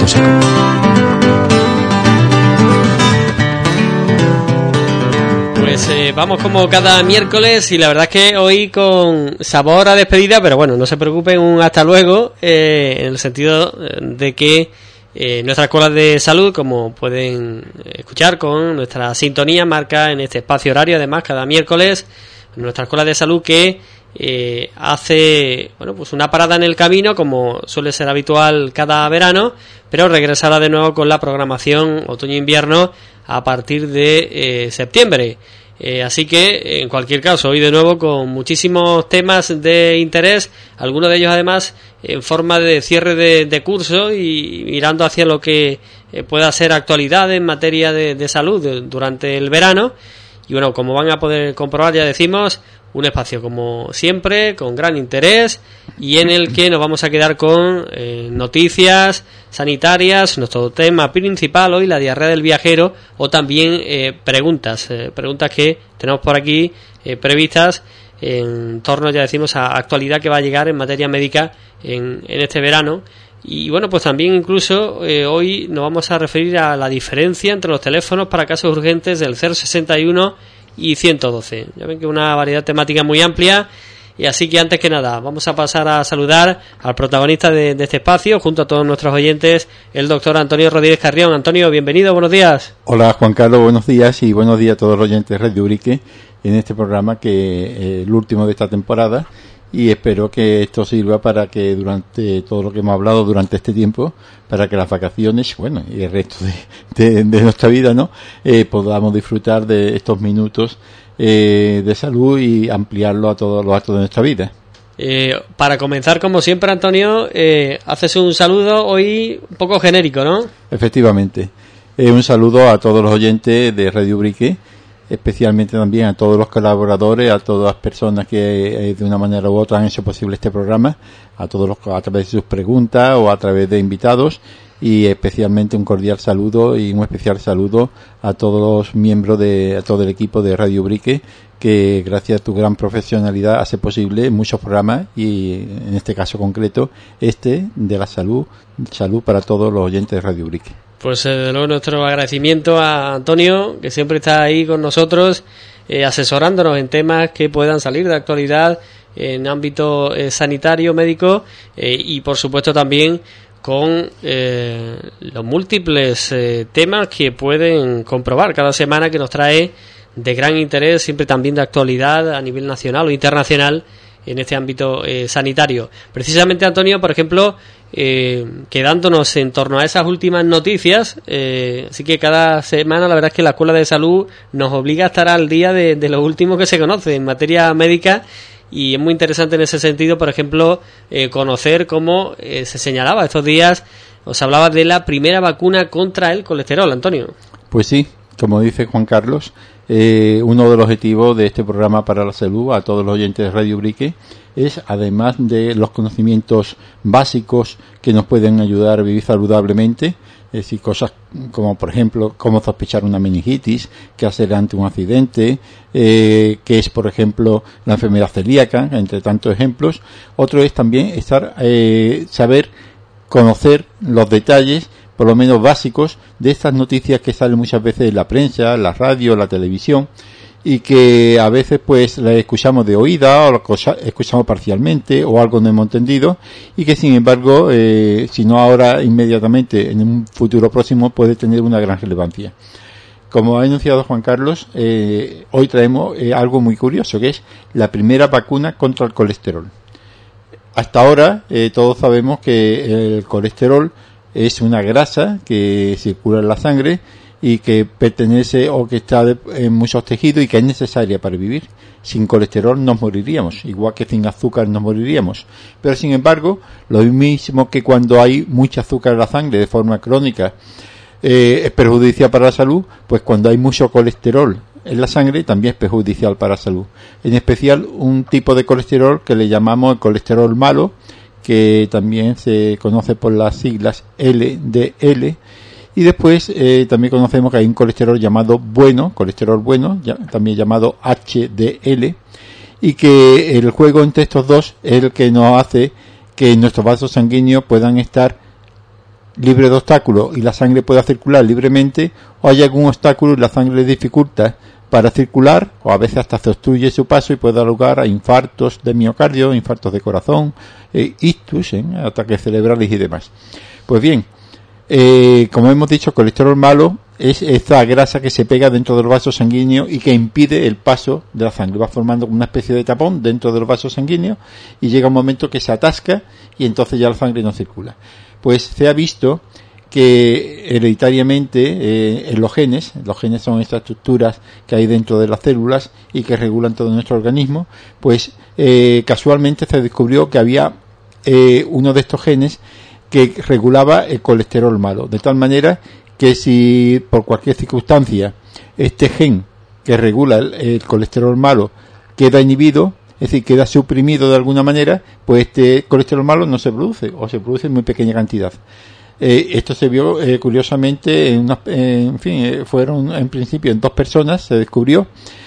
Seco. Pues vamos como cada miércoles y la verdad es que hoy con sabor a despedida, pero bueno, no se preocupen, un hasta luego, en el sentido de que nuestra escuela de salud, como pueden escuchar con nuestra sintonía, marca en este espacio horario, además cada miércoles, nuestra escuela de salud que hace pues una parada en el camino, como suele ser habitual cada verano, pero regresará de nuevo con la programación otoño-invierno a partir de septiembre. Así que, en cualquier caso, hoy de nuevo con muchísimos temas de interés, algunos de ellos además en forma de cierre de curso y mirando hacia lo que pueda ser actualidad en materia de salud durante el verano. Y bueno, como van a poder comprobar, ya decimos, un espacio como siempre, con gran interés y en el que nos vamos a quedar con noticias sanitarias, nuestro tema principal hoy, la diarrea del viajero, o también preguntas que tenemos por aquí previstas en torno, ya decimos, a actualidad que va a llegar en materia médica en este verano. Y bueno, pues también incluso hoy nos vamos a referir a la diferencia entre los teléfonos para casos urgentes del 061 y 112. Ya ven que es una variedad temática muy amplia. Y así que antes que nada vamos a pasar a saludar al protagonista de este espacio, junto a todos nuestros oyentes, el doctor Antonio Rodríguez Carrión. Antonio, bienvenido, buenos días. Hola Juan Carlos, buenos días y buenos días a todos los oyentes de Radio Ubrique en este programa que es el último de esta temporada, y espero que esto sirva para que durante todo lo que hemos hablado durante este tiempo, para que las vacaciones, bueno, y el resto de nuestra vida, ¿no? Podamos disfrutar de estos minutos de salud y ampliarlo a todos los actos de nuestra vida. Para comenzar, como siempre, Antonio, haces un saludo hoy un poco genérico, ¿no? Efectivamente. Un saludo a todos los oyentes de Radio Ubrique, especialmente también a todos los colaboradores, a todas las personas que de una manera u otra han hecho posible este programa, a todos a través de sus preguntas o a través de invitados, y especialmente un cordial saludo y un especial saludo a todos los miembros a todo el equipo de Radio Ubrique, que gracias a tu gran profesionalidad hace posible muchos programas, y en este caso concreto de la salud para todos los oyentes de Radio Ubrique. Pues de nuevo nuestro agradecimiento a Antonio, que siempre está ahí con nosotros, asesorándonos en temas que puedan salir de actualidad en ámbito sanitario, médico, y por supuesto también con los múltiples temas que pueden comprobar cada semana, que nos trae de gran interés, siempre también de actualidad a nivel nacional o internacional en este ámbito sanitario. Precisamente, Antonio, por ejemplo, quedándonos en torno a esas últimas noticias, así que cada semana la verdad es que la Escuela de Salud nos obliga a estar al día de lo último que se conoce en materia médica, y es muy interesante en ese sentido, por ejemplo, conocer cómo se señalaba estos días, os hablaba de la primera vacuna contra el colesterol, Antonio. Pues sí, como dice Juan Carlos, uno de los objetivos de este programa para la salud a todos los oyentes de Radio Ubrique es, además de los conocimientos básicos que nos pueden ayudar a vivir saludablemente, es decir, cosas como, por ejemplo, cómo sospechar una meningitis, qué hacer ante un accidente, qué es, por ejemplo, la enfermedad celíaca, entre tantos ejemplos. Otro es también saber conocer los detalles, por lo menos básicos, de estas noticias que salen muchas veces en la prensa, en la radio, en la televisión, y que a veces pues las escuchamos de oída o las escuchamos parcialmente o algo no hemos entendido, y que sin embargo, si no ahora, inmediatamente en un futuro próximo puede tener una gran relevancia. Como ha enunciado Juan Carlos, hoy traemos algo muy curioso, que es la primera vacuna contra el colesterol. Hasta ahora todos sabemos que el colesterol es una grasa que circula en la sangre y que pertenece o que está en muchos tejidos y que es necesaria para vivir. Sin colesterol nos moriríamos, igual que sin azúcar nos moriríamos. Pero sin embargo, lo mismo que cuando hay mucho azúcar en la sangre de forma crónica es perjudicial para la salud, pues cuando hay mucho colesterol en la sangre también es perjudicial para la salud. En especial un tipo de colesterol que le llamamos el colesterol malo, que también se conoce por las siglas LDL, y después también conocemos que hay un colesterol llamado bueno, también llamado HDL, y que el juego entre estos dos es el que nos hace que nuestros vasos sanguíneos puedan estar libre de obstáculos y la sangre pueda circular libremente, o hay algún obstáculo y la sangre le dificulta para circular, o a veces hasta se obstruye su paso y puede dar lugar a infartos de miocardio, infartos de corazón, ictus, ataques cerebrales y demás. Pues bien, como hemos dicho, colesterol malo es esa grasa que se pega dentro del vaso sanguíneo y que impide el paso de la sangre. Va formando una especie de tapón dentro del vaso sanguíneo y llega un momento que se atasca y entonces ya la sangre no circula. Pues se ha visto que hereditariamente en los genes son estas estructuras que hay dentro de las células y que regulan todo nuestro organismo, pues casualmente se descubrió que había uno de estos genes que regulaba el colesterol malo, de tal manera que si por cualquier circunstancia este gen que regula el colesterol malo queda inhibido, es decir, queda suprimido de alguna manera, pues este colesterol malo no se produce, o se produce en muy pequeña cantidad. Esto se vio curiosamente fueron en principio en 2 personas, se descubrió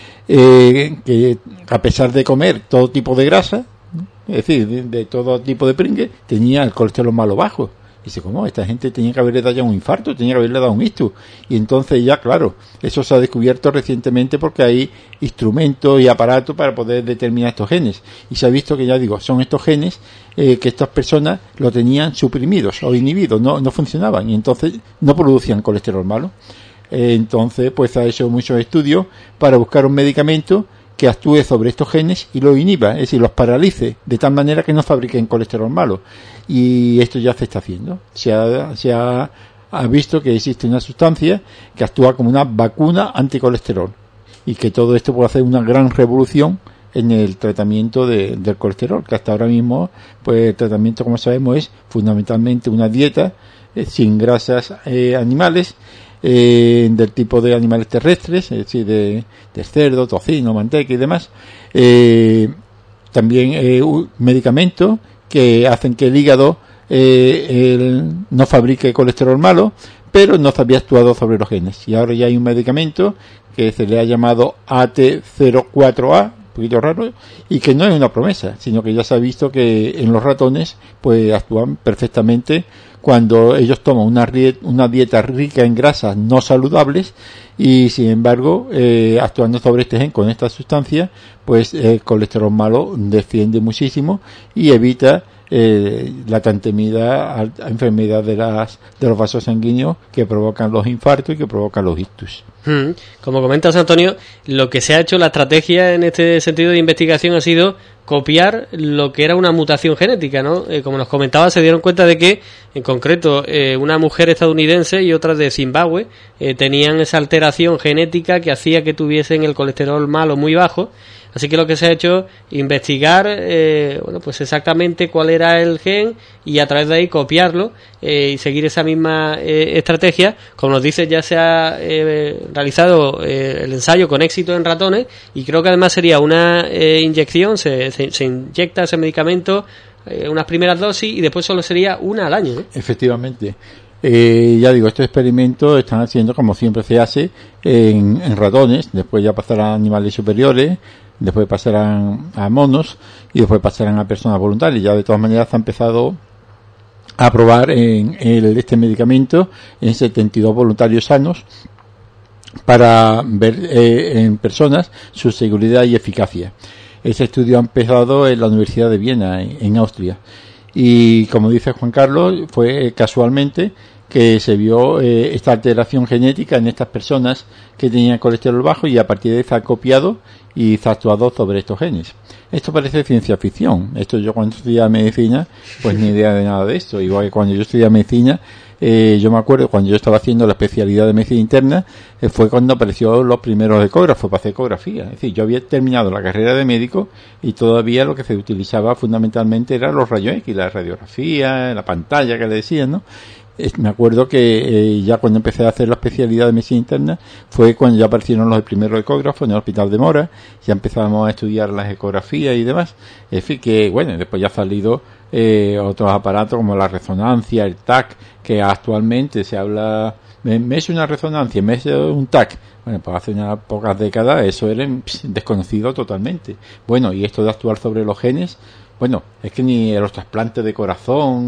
que a pesar de comer todo tipo de grasa, es decir, de todo tipo de pringue, tenía el colesterol malo bajo. Y dice, ¿cómo? Esta gente tenía que haberle dado ya un infarto, tenía que haberle dado un ictus. Y entonces ya, claro, eso se ha descubierto recientemente porque hay instrumentos y aparatos para poder determinar estos genes. Y se ha visto que, ya digo, son estos genes que estas personas lo tenían suprimidos o inhibidos, no funcionaban. Y entonces no producían colesterol malo. Entonces, pues ha hecho muchos estudios para buscar un medicamento que actúe sobre estos genes y los inhiba, es decir, los paralice de tal manera que no fabriquen colesterol malo. Y esto ya se está haciendo. Se ha visto que existe una sustancia que actúa como una vacuna anticolesterol y que todo esto puede hacer una gran revolución en el tratamiento del colesterol, que hasta ahora mismo, pues el tratamiento, como sabemos, es fundamentalmente una dieta sin grasas animales, del tipo de animales terrestres, es decir, de cerdo, tocino, manteca y demás. También medicamentos que hacen que el hígado no fabrique colesterol malo, pero no se había actuado sobre los genes. Y ahora ya hay un medicamento que se le ha llamado AT04A, un poquito raro, y que no es una promesa, sino que ya se ha visto que en los ratones pues actúan perfectamente cuando ellos toman una dieta rica en grasas no saludables y sin embargo actuando sobre este gen con esta sustancia, pues el colesterol malo desciende muchísimo y evita la tan temida enfermedad de los vasos sanguíneos que provocan los infartos y que provocan los ictus. Como comentas, Antonio, lo que se ha hecho, la estrategia en este sentido de investigación ha sido copiar lo que era una mutación genética, ¿no? Como nos comentaba, se dieron cuenta de que, en concreto, una mujer estadounidense y otra de Zimbabue tenían esa alteración genética que hacía que tuviesen el colesterol malo muy bajo. Así que lo que se ha hecho es investigar, pues exactamente cuál era el gen y a través de ahí copiarlo y seguir esa misma estrategia. Como nos dice, ya se ha realizado el ensayo con éxito en ratones y creo que además sería una inyección, se inyecta ese medicamento, unas primeras dosis y después solo sería una al año, ¿no? Efectivamente. Ya digo, estos experimentos están haciendo como siempre se hace en ratones, después ya pasarán a animales superiores, después pasarán a monos y después pasarán a personas voluntarias. Ya de todas maneras se ha empezado a probar este medicamento en 72 voluntarios sanos para ver en personas su seguridad y eficacia. Ese estudio ha empezado en la Universidad de Viena, en Austria. Y como dice Juan Carlos, fue casualmente que se vio esta alteración genética en estas personas que tenían colesterol bajo y a partir de ahí se ha copiado y se ha actuado sobre estos genes. Esto parece ciencia ficción. Esto yo cuando estudiaba medicina, pues ni idea de nada de esto. Igual que cuando yo estudiaba medicina, yo me acuerdo cuando yo estaba haciendo la especialidad de medicina interna, fue cuando apareció los primeros ecógrafos para hacer ecografía. Es decir, yo había terminado la carrera de médico y todavía lo que se utilizaba fundamentalmente eran los rayos X, la radiografía, la pantalla que le decían, ¿no? Me acuerdo que ya cuando empecé a hacer la especialidad de medicina interna fue cuando ya aparecieron los primeros ecógrafos en el Hospital de Mora, ya empezábamos a estudiar las ecografías y demás. Es decir, que bueno, después ya ha salido otros aparatos como la resonancia, el TAC, que actualmente se habla, me es una resonancia, me es un TAC. Bueno, pues hace unas pocas décadas eso era desconocido totalmente. Bueno, y esto de actuar sobre los genes, bueno, es que ni los trasplantes de corazón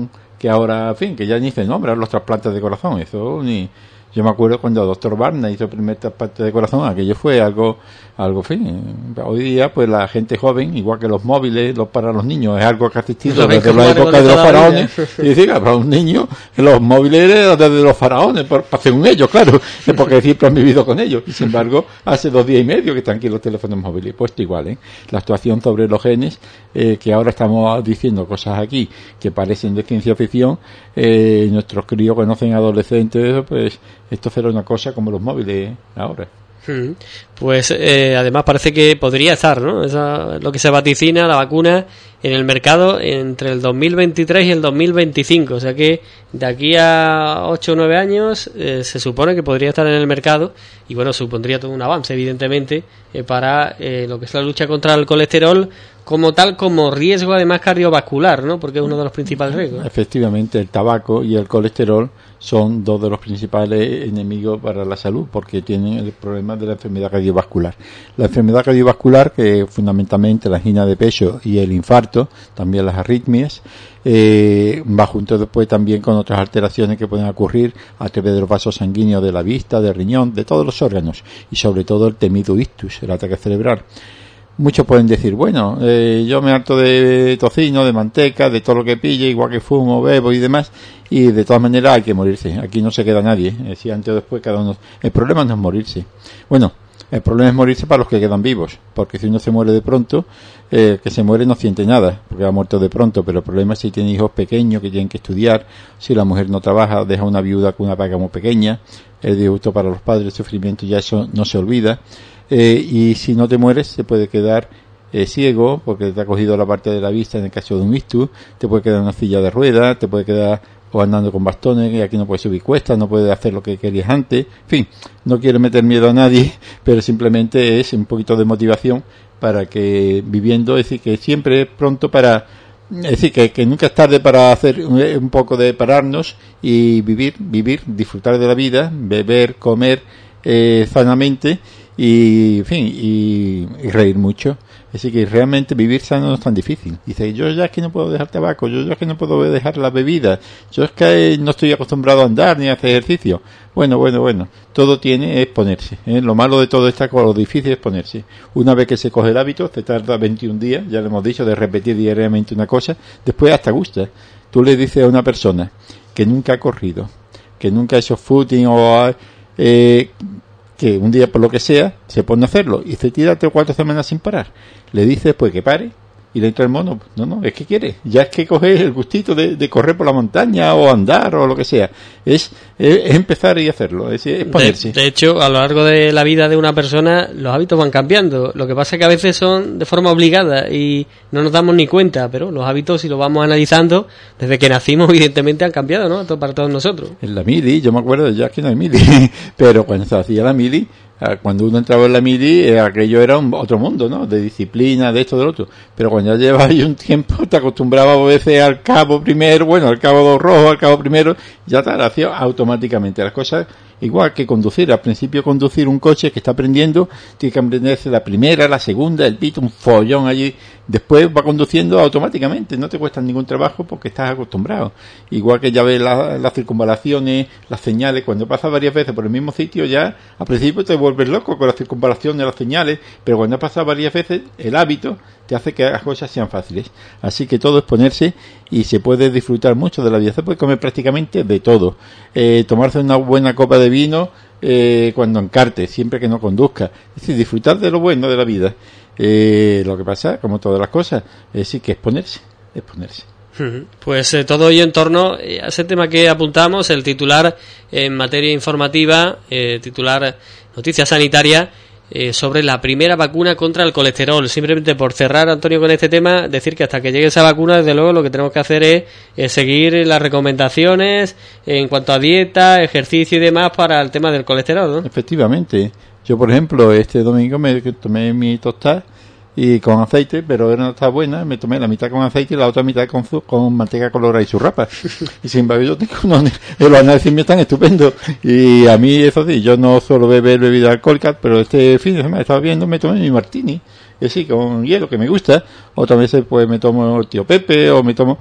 que ahora, en fin, que ya ni se nombran los trasplantes de corazón. Eso ni... Yo me acuerdo cuando el doctor Barna hizo el primer trasplante de corazón, aquello fue algo, en fin. Hoy día, pues la gente joven, igual que los móviles, para los niños, es algo que ha existido desde la época de los faraones. Y decir, para un niño, los móviles eran desde los faraones, según ellos, claro, porque siempre han vivido con ellos. Y sin embargo, hace 2 días y medio que están aquí los teléfonos móviles. Pues igual, ¿eh? La actuación sobre los genes, que ahora estamos diciendo cosas aquí que parecen de ciencia ficción, nuestros críos conocen adolescentes, pues esto será una cosa como los móviles ahora. Pues además parece que podría estar, ¿no? Esa, lo que se vaticina, la vacuna en el mercado entre el 2023 y el 2025, o sea que de aquí a 8 o 9 años se supone que podría estar en el mercado y bueno, supondría todo un avance evidentemente para lo que es la lucha contra el colesterol como tal, como riesgo además cardiovascular, ¿no? Porque es uno de los principales riesgos. Efectivamente, el tabaco y el colesterol son 2 de los principales enemigos para la salud porque tienen el problema de la enfermedad cardiovascular. La enfermedad cardiovascular, que fundamentalmente la angina de pecho y el infarto, también las arritmias, va junto después también con otras alteraciones que pueden ocurrir a través de los vasos sanguíneos de la vista, del riñón, de todos los órganos y sobre todo el temido ictus, el ataque cerebral. Muchos pueden decir, bueno, yo me harto de tocino, de manteca, de todo lo que pille, igual que fumo, bebo y demás, y de todas maneras hay que morirse. Aquí no se queda nadie, si antes o después cada uno. El problema no es morirse. Bueno, el problema es morirse para los que quedan vivos, porque si uno se muere de pronto, que se muere no siente nada, porque ha muerto de pronto, pero el problema es si tiene hijos pequeños que tienen que estudiar, si la mujer no trabaja, deja una viuda con una paga muy pequeña, el disgusto para los padres, el sufrimiento, ya eso no se olvida. Y si no te mueres se puede quedar ciego porque te ha cogido la parte de la vista en el caso de un ictus, te puede quedar en una silla de ruedas, te puede quedar o andando con bastones y aquí no puedes subir cuestas, no puedes hacer lo que querías antes, en fin, no quiero meter miedo a nadie, pero simplemente es un poquito de motivación para que viviendo, es decir, que siempre es pronto para, es decir, que nunca es tarde para hacer un poco de pararnos y vivir, disfrutar de la vida, beber, comer sanamente y en fin y reír mucho. Así que realmente vivir sano no es tan difícil. Dice, yo ya es que no puedo dejar tabaco, yo ya es que no puedo dejar la bebida, yo es que no estoy acostumbrado a andar ni a hacer ejercicio. Bueno, todo tiene es ponerse, ¿eh? Lo malo de todo esta cosa, lo difícil es ponerse. Una vez que se coge el hábito, se tarda 21 días, ya lo hemos dicho, de repetir diariamente una cosa, después hasta gusta. Tú le dices a una persona que nunca ha corrido, que nunca ha hecho footing o que un día por lo que sea se pone a hacerlo y se tira 3 o 4 semanas sin parar, le dices pues que pare y le entra el mono, no, es que quiere, ya es que coge el gustito de correr por la montaña o andar o lo que sea, es empezar y hacerlo, es ponerse. De hecho, a lo largo de la vida de una persona los hábitos van cambiando, lo que pasa es que a veces son de forma obligada y no nos damos ni cuenta, pero los hábitos, si los vamos analizando, desde que nacimos evidentemente han cambiado, ¿no? Para todos nosotros. En la mili, yo me acuerdo, ya que no hay mili, pero cuando se hacía la mili, cuando uno entraba en la mili, aquello era otro mundo, ¿no? De disciplina, de esto, del otro. Pero cuando ya llevas ahí un tiempo, te acostumbrabas a veces al cabo primero, bueno, al cabo 2 rojo, al cabo primero, ya te lo hacía automáticamente. Las cosas, igual que conducir. Al principio conducir un coche que está aprendiendo, tiene que aprenderse la primera, la segunda, el pito, un follón allí. Después va conduciendo automáticamente, no te cuesta ningún trabajo porque estás acostumbrado. Igual que ya ves las circunvalaciones, las señales, cuando pasas varias veces por el mismo sitio ya, al principio te vuelves loco con las circunvalaciones, las señales, pero cuando pasas varias veces, el hábito te hace que las cosas sean fáciles. Así que todo es ponerse y se puede disfrutar mucho de la vida, se puede comer prácticamente de todo. Tomarse una buena copa de vino cuando encarte, siempre que no conduzca. Es decir, disfrutar de lo bueno de la vida. Lo que pasa, como todas las cosas, sí que es ponerse. Pues todo ello en torno a ese tema que apuntamos, el titular en materia informativa, titular noticia sanitaria, sobre la primera vacuna contra el colesterol. Simplemente por cerrar, Antonio, con este tema, decir que hasta que llegue esa vacuna, desde luego lo que tenemos que hacer es seguir las recomendaciones en cuanto a dieta, ejercicio y demás para el tema del colesterol, ¿no? Efectivamente. Yo, por ejemplo, este domingo me tomé mi tostada y con aceite, pero era una tostada buena, me tomé la mitad con aceite y la otra mitad con manteca colorada y churrapa. Y sin embargo yo tengo los análisis míos están estupendos. Y a mí, eso sí, yo no suelo beber bebida alcohólica, pero este fin de semana estaba viendo, me tomé mi martini, sí, con hielo, que me gusta. Otras veces pues me tomo el tío Pepe o me tomo...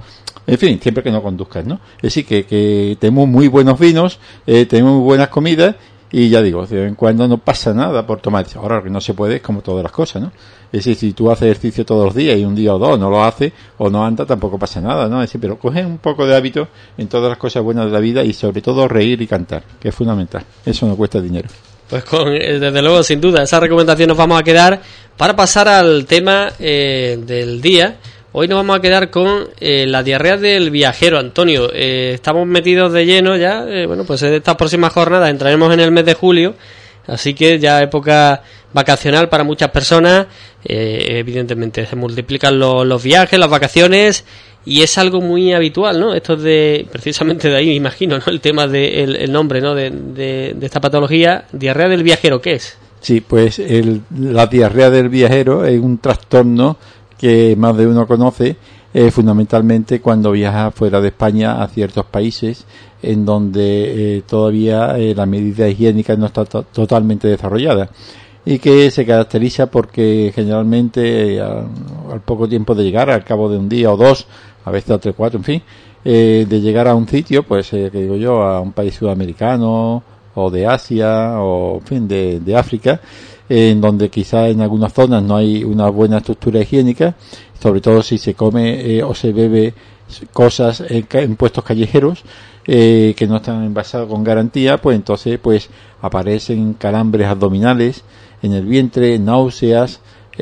En fin, siempre que no conduzcas, ¿no? Es decir, que tenemos muy buenos vinos, tenemos muy buenas comidas, y ya digo, de vez en cuando no pasa nada por tomar. Ahora, lo que no se puede es como todas las cosas, ¿no? Es decir, si tú haces ejercicio todos los días y un día o dos no lo haces o no andas, tampoco pasa nada, ¿no? Es decir, pero coge un poco de hábito en todas las cosas buenas de la vida y sobre todo reír y cantar, que es fundamental. Eso no cuesta dinero. Pues desde luego, sin duda, esa recomendación nos vamos a quedar para pasar al tema del día. Hoy nos vamos a quedar con la diarrea del viajero, Antonio. Estamos metidos de lleno ya, pues en estas próximas jornadas entraremos en el mes de julio, así que ya época vacacional para muchas personas. Evidentemente se multiplican los viajes, las vacaciones, y es algo muy habitual, ¿no? Esto precisamente de ahí me imagino, ¿no? El tema el nombre, ¿no? De esta patología, diarrea del viajero, ¿qué es? Sí, pues la diarrea del viajero es un trastorno que más de uno conoce, fundamentalmente cuando viaja fuera de España a ciertos países en donde todavía la medida higiénica no está totalmente desarrollada, y que se caracteriza porque generalmente al poco tiempo de llegar, al cabo de un día o dos, a veces a 3, 4, en fin, de llegar a un sitio, pues que digo yo, a un país sudamericano o de Asia o en fin de África, en donde quizá en algunas zonas no hay una buena estructura higiénica, sobre todo si se come o se bebe cosas en puestos callejeros que no están envasados con garantía, pues entonces pues aparecen calambres abdominales en el vientre, náuseas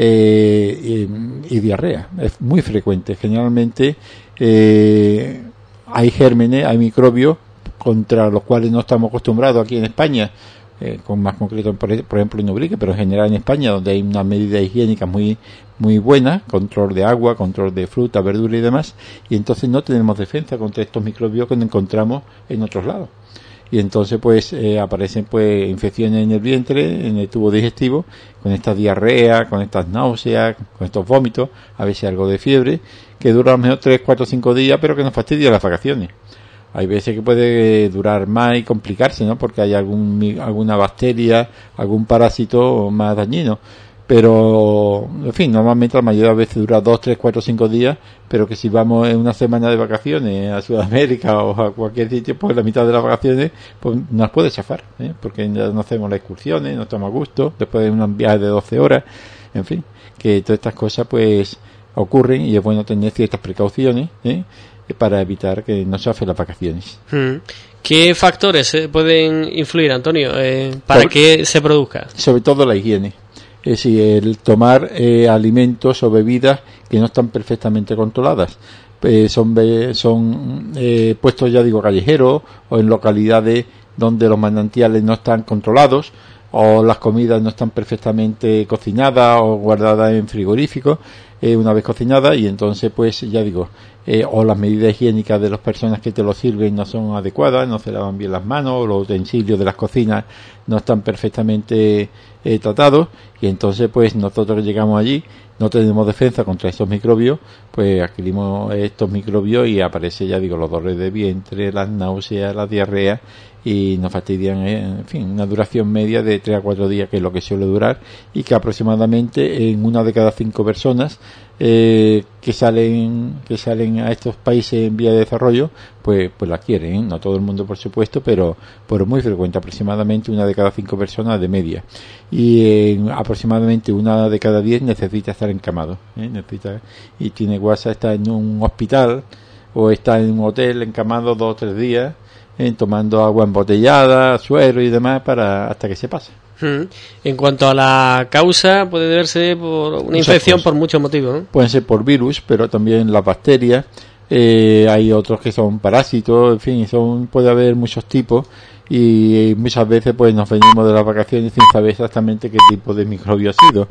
y diarrea. Es muy frecuente. Generalmente hay gérmenes, hay microbios contra los cuales no estamos acostumbrados aquí en España, con más concreto por ejemplo en Ubrique, pero en general en España, donde hay una medida higiénica muy buena, control de agua, control de fruta, verdura y demás, y entonces no tenemos defensa contra estos microbios que encontramos en otros lados. Y entonces pues aparecen pues infecciones en el vientre, en el tubo digestivo, con esta diarrea, con estas náuseas, con estos vómitos, a veces algo de fiebre, que dura a lo mejor 3, 4, 5 días, pero que nos fastidia las vacaciones. Hay veces que puede durar más y complicarse, ¿no? Porque hay alguna bacteria, algún parásito más dañino. Pero, en fin, normalmente la mayoría de veces dura 2, 3, 4, 5 días, pero que si vamos en una semana de vacaciones a Sudamérica o a cualquier sitio, pues la mitad de las vacaciones pues nos puede chafar, porque ya no hacemos las excursiones, no estamos a gusto, después de un viaje de 12 horas, en fin, que todas estas cosas pues ocurren y es bueno tener ciertas precauciones, para evitar que no se hacen las vacaciones. ¿Qué factores pueden influir, Antonio, para que se produzca? Sobre todo la higiene. Es decir, el tomar alimentos o bebidas que no están perfectamente controladas. Son puestos, ya digo, callejeros o en localidades donde los manantiales no están controlados, o las comidas no están perfectamente cocinadas o guardadas en frigoríficos una vez cocinadas, y entonces pues ya digo, o las medidas higiénicas de las personas que te lo sirven no son adecuadas, no se lavan bien las manos, o los utensilios de las cocinas no están perfectamente tratados, y entonces pues nosotros que llegamos allí no tenemos defensa contra estos microbios, pues adquirimos estos microbios y aparece, ya digo, los dolores de vientre, las náuseas, la diarrea, y nos fastidian, en fin, una duración media de 3 a 4 días, que es lo que suele durar, y que aproximadamente en 1 de cada 5 personas que salen a estos países en vía de desarrollo, pues la adquieren, no todo el mundo por supuesto, pero muy frecuente, aproximadamente 1 de cada 5 personas de media, y aproximadamente 1 de cada 10 necesita estar encamado, y tiene guasa estar en un hospital o está en un hotel encamado 2 o 3 días, tomando agua embotellada, suero y demás hasta que se pase. En cuanto a la causa, puede deberse por una infección por muchos motivos, ¿no? Pueden ser por virus, pero también las bacterias, hay otros que son parásitos, en fin, puede haber muchos tipos, y muchas veces pues nos venimos de las vacaciones sin saber exactamente qué tipo de microbio ha sido,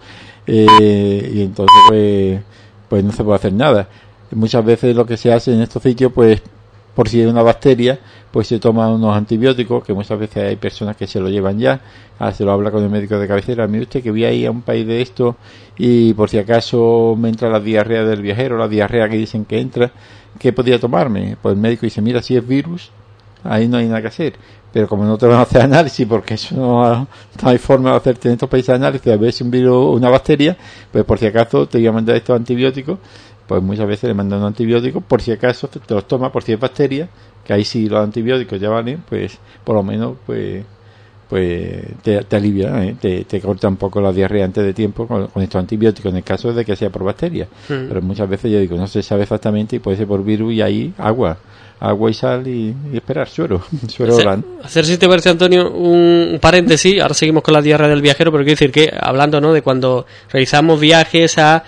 y entonces pues no se puede hacer nada. Muchas veces lo que se hace en estos sitios, pues por si hay una bacteria, pues se toman unos antibióticos, que muchas veces hay personas que se lo llevan ya, se lo habla con el médico de cabecera: mire usted que voy a ir a un país de esto y por si acaso me entra la diarrea del viajero, la diarrea que dicen que entra, ¿qué podría tomarme? Pues el médico dice: mira, si es virus, ahí no hay nada que hacer, pero como no te van a hacer análisis, porque eso no hay forma de hacerte en estos países análisis, a ver si un virus o una bacteria, pues por si acaso te voy a mandar estos antibióticos, pues muchas veces le mandan un antibiótico por si acaso te los toma por si es bacteria, que ahí sí los antibióticos ya valen, pues por lo menos pues te alivia, te corta un poco la diarrea antes de tiempo con estos antibióticos, en el caso de que sea por bacteria. Pero muchas veces yo digo, no se sabe exactamente y puede ser por virus, y ahí agua y sal y esperar suero hacer, si te parece, Antonio, un paréntesis. Ahora seguimos con la diarrea del viajero, pero quiero decir que, hablando, ¿no?, de cuando realizamos viajes a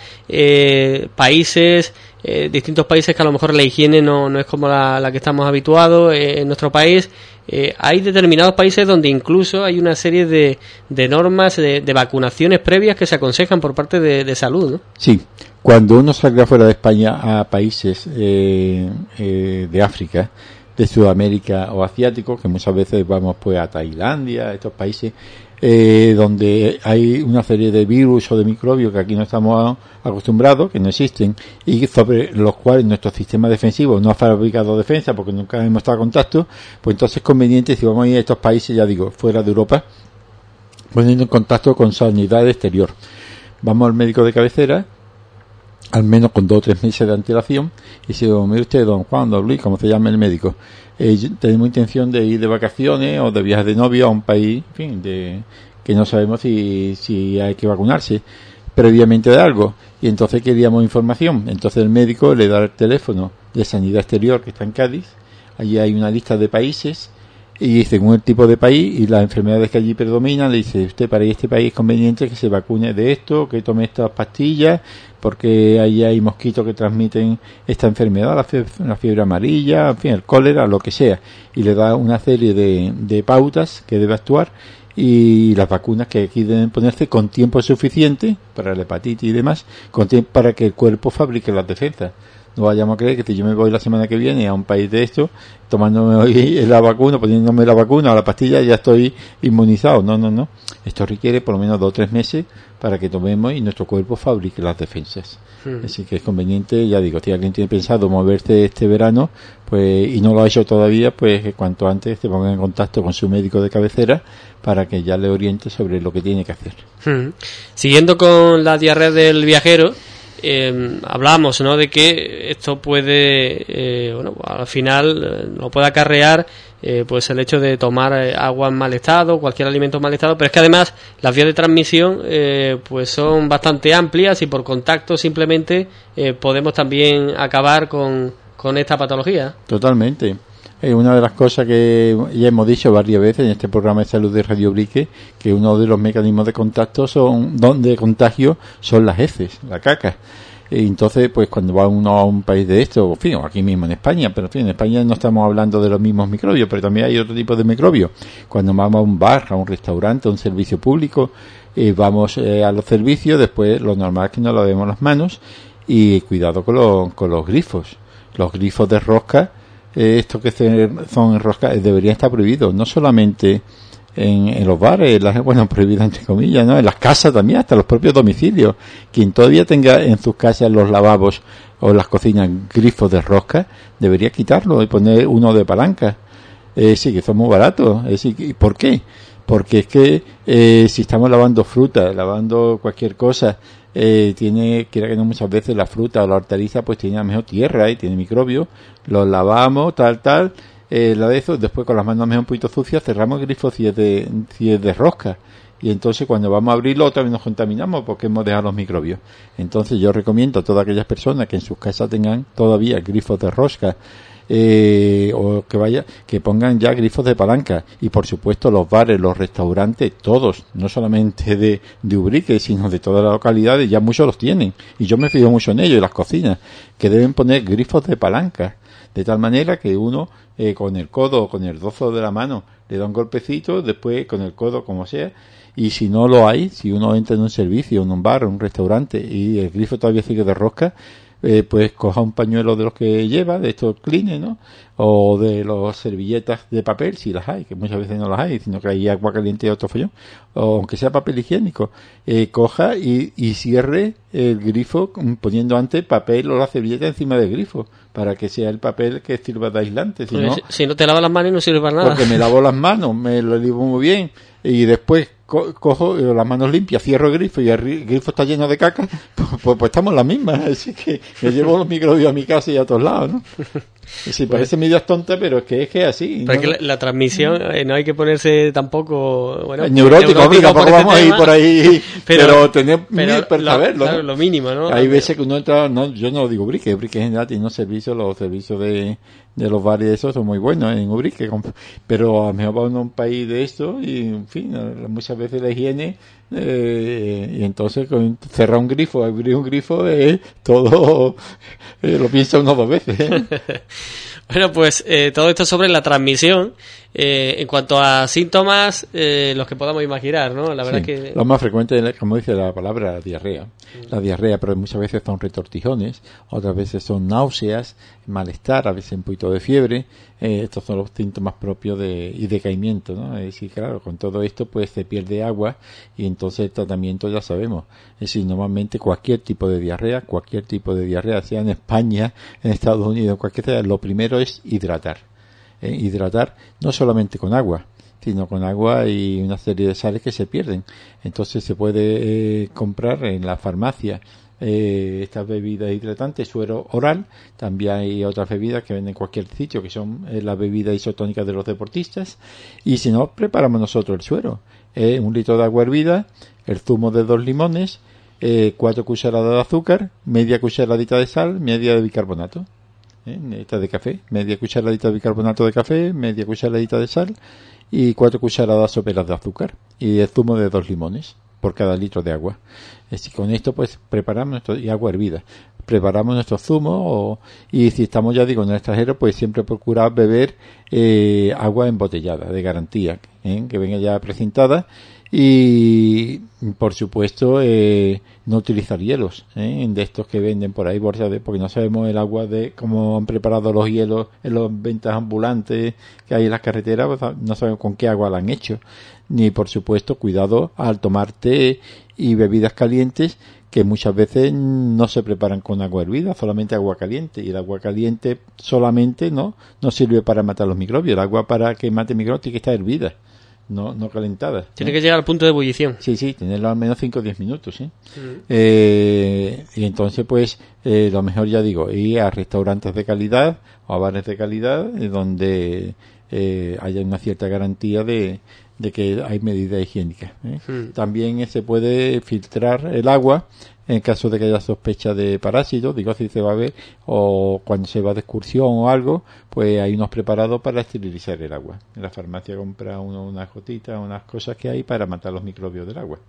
países, distintos países que a lo mejor la higiene no es como la que estamos habituados en nuestro país. Hay determinados países donde incluso hay una serie de normas de vacunaciones previas que se aconsejan por parte de salud, ¿no? Sí, cuando uno salga fuera de España a países de África, de Sudamérica o asiáticos, que muchas veces vamos pues a Tailandia, estos países donde hay una serie de virus o de microbios que aquí no estamos acostumbrados, que no existen, y sobre los cuales nuestro sistema defensivo no ha fabricado defensa porque nunca hemos estado en contacto, pues entonces es conveniente, si vamos a ir a estos países, ya digo, fuera de Europa, poniendo en contacto con sanidad exterior. Vamos al médico de cabecera, al menos con 2 o 3 meses de antelación, y si mire usted, don Juan, don Luis, como se llama el médico, tenemos intención de ir de vacaciones o de viaje de novio a un país, en fin, que no sabemos si hay que vacunarse previamente de algo, y entonces queríamos información. Entonces el médico le da el teléfono de sanidad exterior que está en Cádiz, allí hay una lista de países, y según el tipo de país y las enfermedades que allí predominan, le dice, usted para este país es conveniente que se vacune de esto, que tome estas pastillas, porque allí hay mosquitos que transmiten esta enfermedad, la fiebre amarilla, en fin, el cólera, lo que sea, y le da una serie de pautas que debe actuar, y las vacunas que aquí deben ponerse con tiempo suficiente para la hepatitis y demás, con tiempo para que el cuerpo fabrique las defensas. No vayamos a creer que si yo me voy la semana que viene a un país de esto, tomándome hoy la vacuna, poniéndome la vacuna o la pastilla, ya estoy inmunizado. No. Esto requiere por lo menos 2 o 3 meses para que tomemos y nuestro cuerpo fabrique las defensas. Así que es conveniente, ya digo, si alguien tiene pensado moverse este verano, pues y no lo ha hecho todavía, pues que cuanto antes se ponga en contacto con su médico de cabecera para que ya le oriente sobre lo que tiene que hacer. Siguiendo con la diarrea del viajero, hablamos, ¿no?, de que esto puede, al final lo puede acarrear pues el hecho de tomar agua en mal estado, cualquier alimento en mal estado, pero es que además las vías de transmisión pues son bastante amplias y por contacto simplemente podemos también acabar con esta patología. Totalmente. Una de las cosas que ya hemos dicho varias veces en este programa de salud de Radio Brique, que uno de los mecanismos de contacto de contagio son las heces, la caca. Entonces, pues cuando va uno a un país de esto, en fin, aquí mismo en España, pero en fin, en España no estamos hablando de los mismos microbios, pero también hay otro tipo de microbios. Cuando vamos a un bar, a un restaurante, a un servicio público, vamos a los servicios, después lo normal es que nos lavemos las manos y cuidado con los grifos. Los grifos de rosca, estos que son en rosca, deberían estar prohibidos, no solamente en los bares, prohibidos entre comillas, ¿no? En las casas también, hasta los propios domicilios. Quien todavía tenga en sus casas los lavabos o las cocinas grifos de rosca, debería quitarlo y poner uno de palanca. Sí, que son muy baratos. ¿Y por qué? Porque es que si estamos lavando fruta, lavando cualquier cosa, quiera que no, muchas veces la fruta o la hortaliza pues tiene a lo mejor tierra y tiene microbios, los lavamos, la de eso, después con las manos mejor un poquito sucias cerramos el grifo si es de rosca, y entonces cuando vamos a abrirlo otra vez nos contaminamos porque hemos dejado los microbios. Entonces yo recomiendo a todas aquellas personas que en sus casas tengan todavía grifos de rosca, o que pongan ya grifos de palanca, y por supuesto los bares, los restaurantes, todos, no solamente de Ubrique sino de todas las localidades, ya muchos los tienen, y yo me fijo mucho en ellos, y las cocinas, que deben poner grifos de palanca, de tal manera que uno con el codo o con el dorso de la mano le da un golpecito, después con el codo como sea, y si no lo hay, si uno entra en un servicio, en un bar, en un restaurante y el grifo todavía sigue de rosca, pues coja un pañuelo de los que lleva, de estos clean, ¿no? O de los servilletas de papel, si las hay, que muchas veces no las hay, sino que hay agua caliente y otro follón, o aunque sea papel higiénico, coja y cierre el grifo poniendo antes papel o la servilleta encima del grifo, para que sea el papel que sirva de aislante. Si no te lavas las manos no sirve para nada. Porque me lavo las manos, me lo lavo muy bien, y después cojo las manos limpias, cierro el grifo y el grifo está lleno de caca, pues estamos en la misma. Así que me llevo los microbios a mi casa y a todos lados, ¿no? Sí, parece medidas tonta, pero es que es así. Pero ¿no? Es que la transmisión, no hay que ponerse tampoco... Bueno, neurótico, tampoco vamos a ir por ahí, pero tener para saberlo. Claro, lo mínimo, ¿no? Hay veces que uno entra, yo no digo Ubrique en general tiene unos servicios, los servicios de los bares de esos son muy buenos en Ubrique, pero a lo mejor va uno a un país de esto y, en fin, muchas veces la higiene, y entonces cerrar un grifo, abrir un grifo, todo lo piensa uno dos veces. Bueno, pues todo esto sobre la transmisión. En cuanto a síntomas, los que podamos imaginar, ¿no? La verdad sí, que... Lo más frecuente, como dice la palabra, diarrea. La diarrea, pero muchas veces son retortijones, otras veces son náuseas, malestar, a veces un poquito de fiebre. Estos son los síntomas propios y decaimiento, ¿no? Es decir, claro, con todo esto pues se pierde agua y entonces el tratamiento ya sabemos. Es decir, normalmente cualquier tipo de diarrea, sea en España, en Estados Unidos, lo primero es hidratar. Hidratar no solamente con agua, sino con agua y una serie de sales que se pierden. Entonces se puede comprar en la farmacia estas bebidas hidratantes, suero oral. También hay otras bebidas que venden en cualquier sitio, que son las bebidas isotónicas de los deportistas. Y si no, preparamos nosotros el suero. 1 litro de agua hervida, el zumo de 2 limones, 4 cucharadas de azúcar, media cucharadita de sal, media de bicarbonato. Esta de café, media cucharadita de bicarbonato de café, media cucharadita de sal y 4 cucharadas soperas de azúcar y el zumo de 2 limones por cada litro de agua. Con esto pues preparamos y agua hervida. Preparamos nuestro zumo y si estamos, ya digo, en el extranjero, pues siempre procurar beber agua embotellada, de garantía, que venga ya precintada. Y por supuesto no utilizar hielos de estos que venden por ahí porque no sabemos el agua de cómo han preparado los hielos en las ventas ambulantes que hay en las carreteras, pues no sabemos con qué agua la han hecho. Ni por supuesto cuidado al tomar té y bebidas calientes, que muchas veces no se preparan con agua hervida, solamente agua caliente, y el agua caliente solamente no sirve para matar los microbios. El agua para que mate microbios tiene que estar hervida, no calentada. Tiene que llegar al punto de ebullición. Sí, tenerlo al menos 5 o 10 minutos, ¿sí? Y entonces, pues, lo mejor, ya digo, ir a restaurantes de calidad o a bares de calidad donde haya una cierta garantía de que hay medidas higiénicas. También se puede filtrar el agua en caso de que haya sospecha de parásitos, digo, si se va a ver, o cuando se va de excursión o algo, pues hay unos preparados para esterilizar el agua. En la farmacia compra uno unas gotitas, unas cosas que hay para matar los microbios del agua,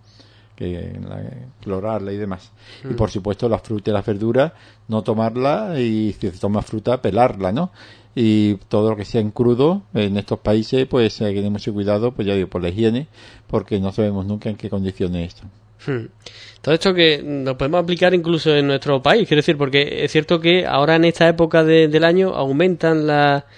clorarla y demás. Y por supuesto las frutas y las verduras, no tomarla, y si se toma fruta, pelarla, ¿no? Y todo lo que sea en crudo en estos países, pues hay que tener mucho cuidado, pues ya digo, por la higiene, porque no sabemos nunca en qué condiciones están. Todo esto que lo podemos aplicar incluso en nuestro país, quiero decir, porque es cierto que ahora en esta época del año aumentan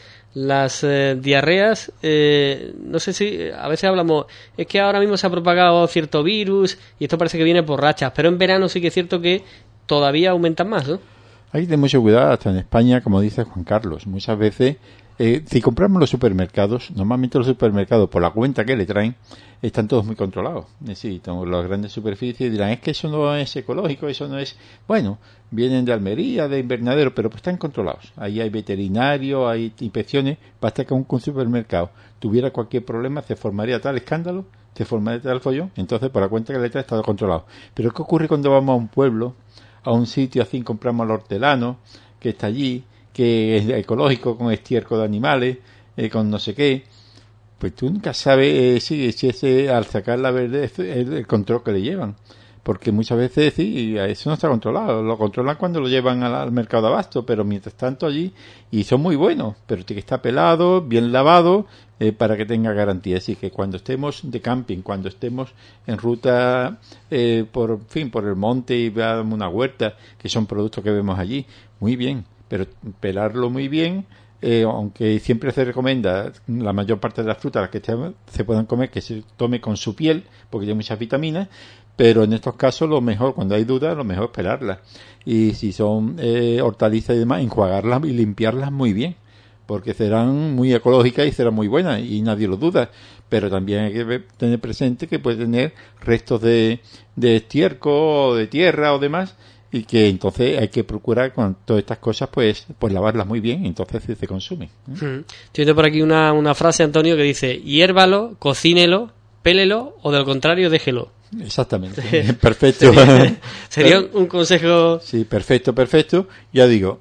las diarreas. No sé si a veces hablamos, es que ahora mismo se ha propagado cierto virus y esto parece que viene por rachas, pero en verano sí que es cierto que todavía aumentan más, ¿no? Hay que tener mucho cuidado, hasta en España, como dice Juan Carlos, muchas veces, si compramos los supermercados, normalmente los supermercados, por la cuenta que le traen, están todos muy controlados. Es decir, las grandes superficies dirán, es que eso no es ecológico, eso no es... Bueno, vienen de Almería, de invernadero, pero pues están controlados. Ahí hay veterinario, hay inspecciones. Basta que un supermercado tuviera cualquier problema, se formaría tal escándalo, se formaría tal follón. Entonces, por la cuenta que le trae, está controlado. Pero ¿qué ocurre cuando vamos a un pueblo, a un sitio así, compramos al hortelano, que está allí, que es ecológico, con estiércol de animales, con no sé qué? Pues tú nunca sabes si ese, al sacar la verde, es el control que le llevan. Porque muchas veces, sí, eso no está controlado. Lo controlan cuando lo llevan al mercado de abasto, pero mientras tanto allí, y son muy buenos, pero tiene que estar pelado, bien lavado, para que tenga garantía. Así que cuando estemos de camping, cuando estemos en ruta por el monte y veamos una huerta, que son productos que vemos allí, muy bien, pero pelarlo muy bien. Aunque siempre se recomienda la mayor parte de las frutas, las que se puedan comer, que se tome con su piel, porque tiene muchas vitaminas, pero en estos casos lo mejor, cuando hay dudas, lo mejor es pelarlas. Y si son hortalizas y demás, enjuagarlas y limpiarlas muy bien, porque serán muy ecológicas y serán muy buenas, y nadie lo duda. Pero también hay que tener presente que puede tener restos de estiércol o de tierra o demás, y que entonces hay que procurar con todas estas cosas pues lavarlas muy bien, entonces se consumen. Estoy viendo por aquí una frase, Antonio, que dice: hiérvalo, cocínelo, pélelo o de lo contrario déjelo. Exactamente, perfecto. Sería un consejo. Sí, perfecto. Ya digo,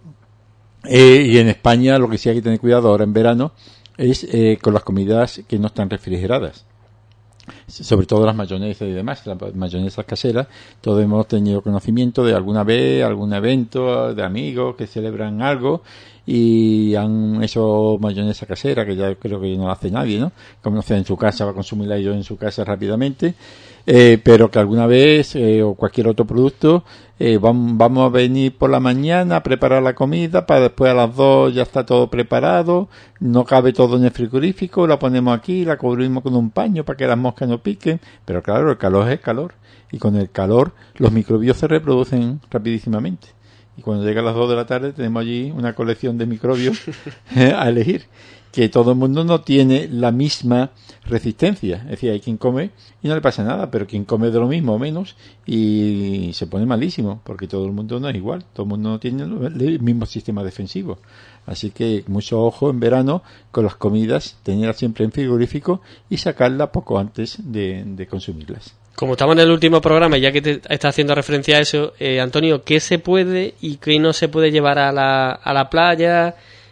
y en España lo que sí hay que tener cuidado ahora en verano es con las comidas que no están refrigeradas, sobre todo las mayonesas y demás, las mayonesas caseras. Todos hemos tenido conocimiento de alguna vez, algún evento de amigos que celebran algo y han hecho mayonesa casera, que ya creo que no la hace nadie, ¿no? Como no sé, en su casa, va a consumirla yo en su casa rápidamente, pero que alguna vez o cualquier otro producto vamos a venir por la mañana a preparar la comida para después a las 2 ya está todo preparado, no cabe todo en el frigorífico, la ponemos aquí, la cubrimos con un paño para que las moscas no piquen, pero claro, el calor es calor, y con el calor los microbios se reproducen rapidísimamente, y cuando llega a las 2 de la tarde tenemos allí una colección de microbios a elegir, que todo el mundo no tiene la misma resistencia. Es decir, hay quien come y no le pasa nada, pero quien come de lo mismo o menos y se pone malísimo, porque todo el mundo no es igual, todo el mundo no tiene el mismo sistema defensivo. Así que mucho ojo en verano con las comidas, tenerlas siempre en frigorífico y sacarlas poco antes de consumirlas. Como estamos en el último programa, ya que te está haciendo referencia a eso, Antonio, ¿qué se puede y qué no se puede llevar a la playa?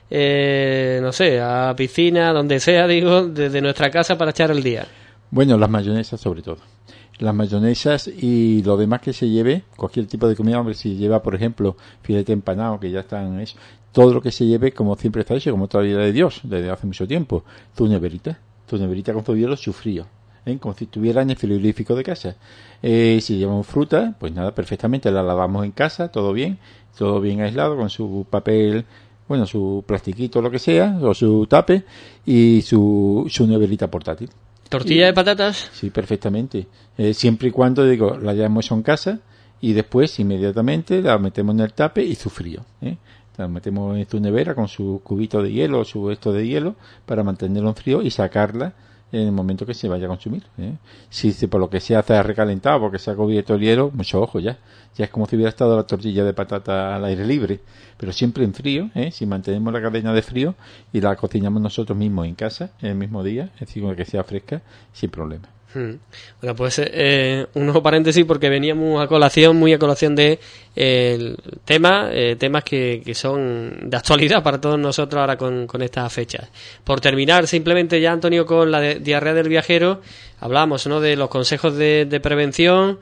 No sé, a la piscina, donde sea, digo, desde nuestra casa para echar el día. Bueno, las mayonesas sobre todo. Las mayonesas y lo demás que se lleve, cualquier tipo de comida, hombre, si lleva, por ejemplo, filete empanado, que ya están eso, todo lo que se lleve, como siempre está hecho, como toda la vida de Dios, desde hace mucho tiempo, tu neverita con tu hielo, su frío, como si estuviera en el frigorífico de casa. Si llevamos fruta, pues nada, perfectamente, la lavamos en casa, todo bien aislado, con su papel, bueno, su plastiquito, lo que sea, o su tape, y su neverita portátil. ¿Tortilla de patatas? Sí, perfectamente. Siempre y cuando, digo, la llevamos en casa y después inmediatamente la metemos en el tape y su frío. La metemos en su nevera con su cubito de hielo o su esto de hielo para mantenerlo en frío y sacarla en el momento que se vaya a consumir. Si por lo que sea se ha recalentado porque se ha cubierto el hielo, mucho ojo ya. Ya es como si hubiera estado la tortilla de patata al aire libre, pero siempre en frío, si mantenemos la cadena de frío y la cocinamos nosotros mismos en casa en el mismo día, es decir, que sea fresca, sin problema. Bueno, pues unos paréntesis porque veníamos muy a colación de temas que son de actualidad para todos nosotros ahora con estas fechas. Por terminar, simplemente ya, Antonio, con la diarrea del viajero, hablamos, ¿no?, de los consejos de prevención.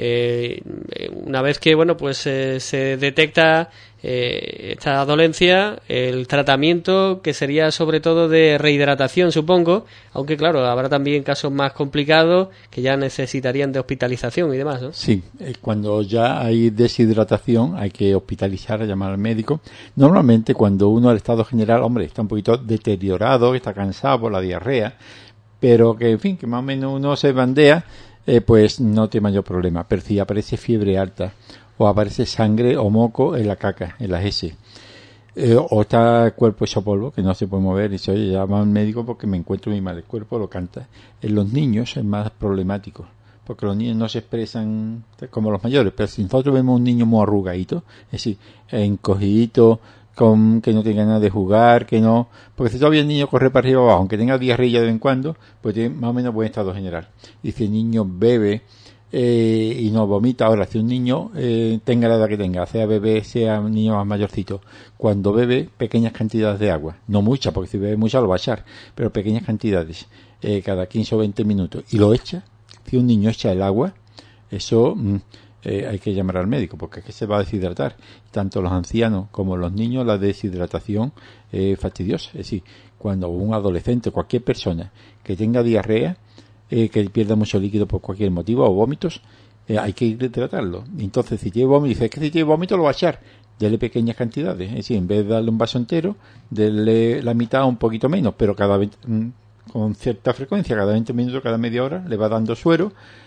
Una vez que se detecta esta dolencia, el tratamiento, que sería sobre todo de rehidratación, supongo, aunque claro, habrá también casos más complicados que ya necesitarían de hospitalización y demás, ¿no? Sí, cuando ya hay deshidratación hay que hospitalizar, llamar al médico. Normalmente cuando uno al estado general, hombre, está un poquito deteriorado, está cansado por la diarrea, pero que en fin, que más o menos uno se bandea, pues no tiene mayor problema. Pero si aparece fiebre alta o aparece sangre o moco en la caca, en las heces, o está el cuerpo hecho polvo, que no se puede mover, y dice, oye, llama al médico porque me encuentro muy mal, el cuerpo lo canta. En los niños es más problemático, porque los niños no se expresan como los mayores, pero si nosotros vemos un niño muy arrugadito, es decir, encogidito, que no tenga nada de jugar, que no, porque si todavía el niño corre para arriba o abajo, aunque tenga diarrea de vez en cuando, pues tiene más o menos buen estado general. Y si el niño bebe y no vomita, ahora si un niño tenga la edad que tenga, sea bebé, sea un niño más mayorcito, cuando bebe pequeñas cantidades de agua, no muchas, porque si bebe mucha lo va a echar, pero pequeñas cantidades, cada 15 o 20 minutos, y lo echa, si un niño echa el agua, eso hay que llamar al médico, porque es que se va a deshidratar. Tanto los ancianos como los niños, la deshidratación es fastidiosa. Es decir, cuando un adolescente, cualquier persona que tenga diarrea, que pierda mucho líquido por cualquier motivo, o vómitos, hay que ir a tratarlo. Entonces, si tiene vómito, dice, es que si tiene vómito lo va a echar. Dele pequeñas cantidades. Es decir, en vez de darle un vaso entero, dele la mitad o un poquito menos, pero cada vez con cierta frecuencia, cada 20 minutos, cada media hora, le va dando suero,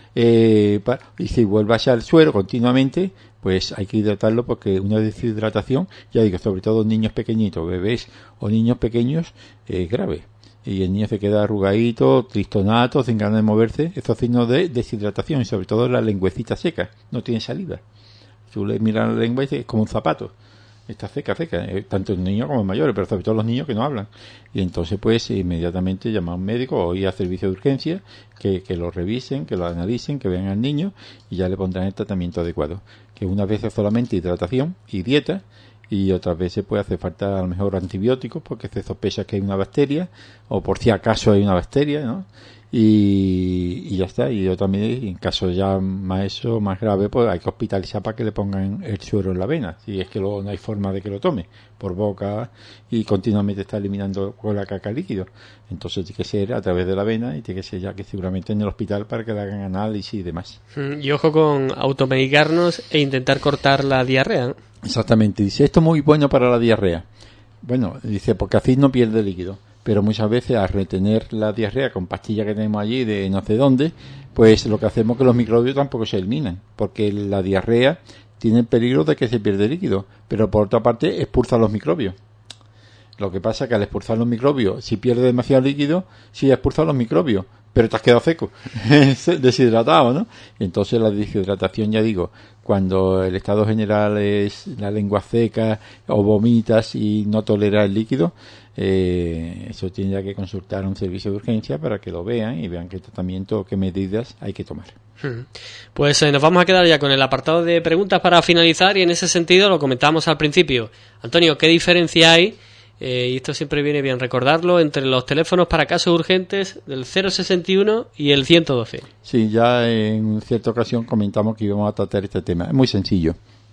y si vuelve a echar el suero continuamente, pues hay que hidratarlo, porque una deshidratación, ya digo, sobre todo niños pequeñitos, bebés o niños pequeños, es grave. Y el niño se queda arrugadito, tristonato, sin ganas de moverse. Estos signos de deshidratación, y sobre todo la lengüecita seca, no tiene salida. Tú le miras la lengua y es como un zapato. Está seca, tanto en niños como en mayores, pero sobre todo los niños que no hablan. Y entonces, pues, inmediatamente llamar a un médico o ir a servicio de urgencia, que lo revisen, que lo analicen, que vean al niño y ya le pondrán el tratamiento adecuado. Que unas veces solamente hidratación y dieta, y otras veces puede hacer falta a lo mejor antibióticos porque se sospecha que hay una bacteria, o por si acaso hay una bacteria, ¿no? Y ya está. Y yo también, en caso ya más grave, pues hay que hospitalizar para que le pongan el suero en la vena, si es que luego no hay forma de que lo tome por boca y continuamente está eliminando con la caca líquido. Entonces tiene que ser a través de la vena, y tiene que ser ya que seguramente en el hospital para que le hagan análisis y demás. Y ojo con automedicarnos e intentar cortar la diarrea, ¿no? Exactamente. Dice, esto es muy bueno para la diarrea. Bueno, dice, porque así no pierde líquido. Pero muchas veces, al retener la diarrea con pastillas que tenemos allí de no sé dónde, pues lo que hacemos es que los microbios tampoco se eliminan, porque la diarrea tiene el peligro de que se pierde líquido, pero por otra parte expulsa los microbios. Lo que pasa es que al expulsar los microbios, si pierde demasiado líquido, sí expulsa los microbios, pero te has quedado seco, deshidratado, ¿no? Entonces la deshidratación, ya digo, cuando el estado general es la lengua seca o vomitas y no tolera el líquido, eso tiene ya que consultar a un servicio de urgencia para que lo vean y vean qué tratamiento o qué medidas hay que tomar. Pues nos vamos a quedar ya con el apartado de preguntas para finalizar, y en ese sentido lo comentamos al principio. Antonio, ¿qué diferencia hay? Y esto siempre viene bien recordarlo, entre los teléfonos para casos urgentes del 061 y el 112. Sí, ya en cierta ocasión comentamos que íbamos a tratar este tema. Es muy sencillo.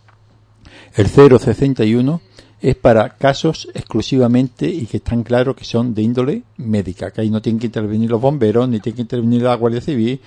El 061 es para casos exclusivamente y que están claros que son de índole médica, que ahí no tienen que intervenir los bomberos, ni tienen que intervenir la Guardia Civil,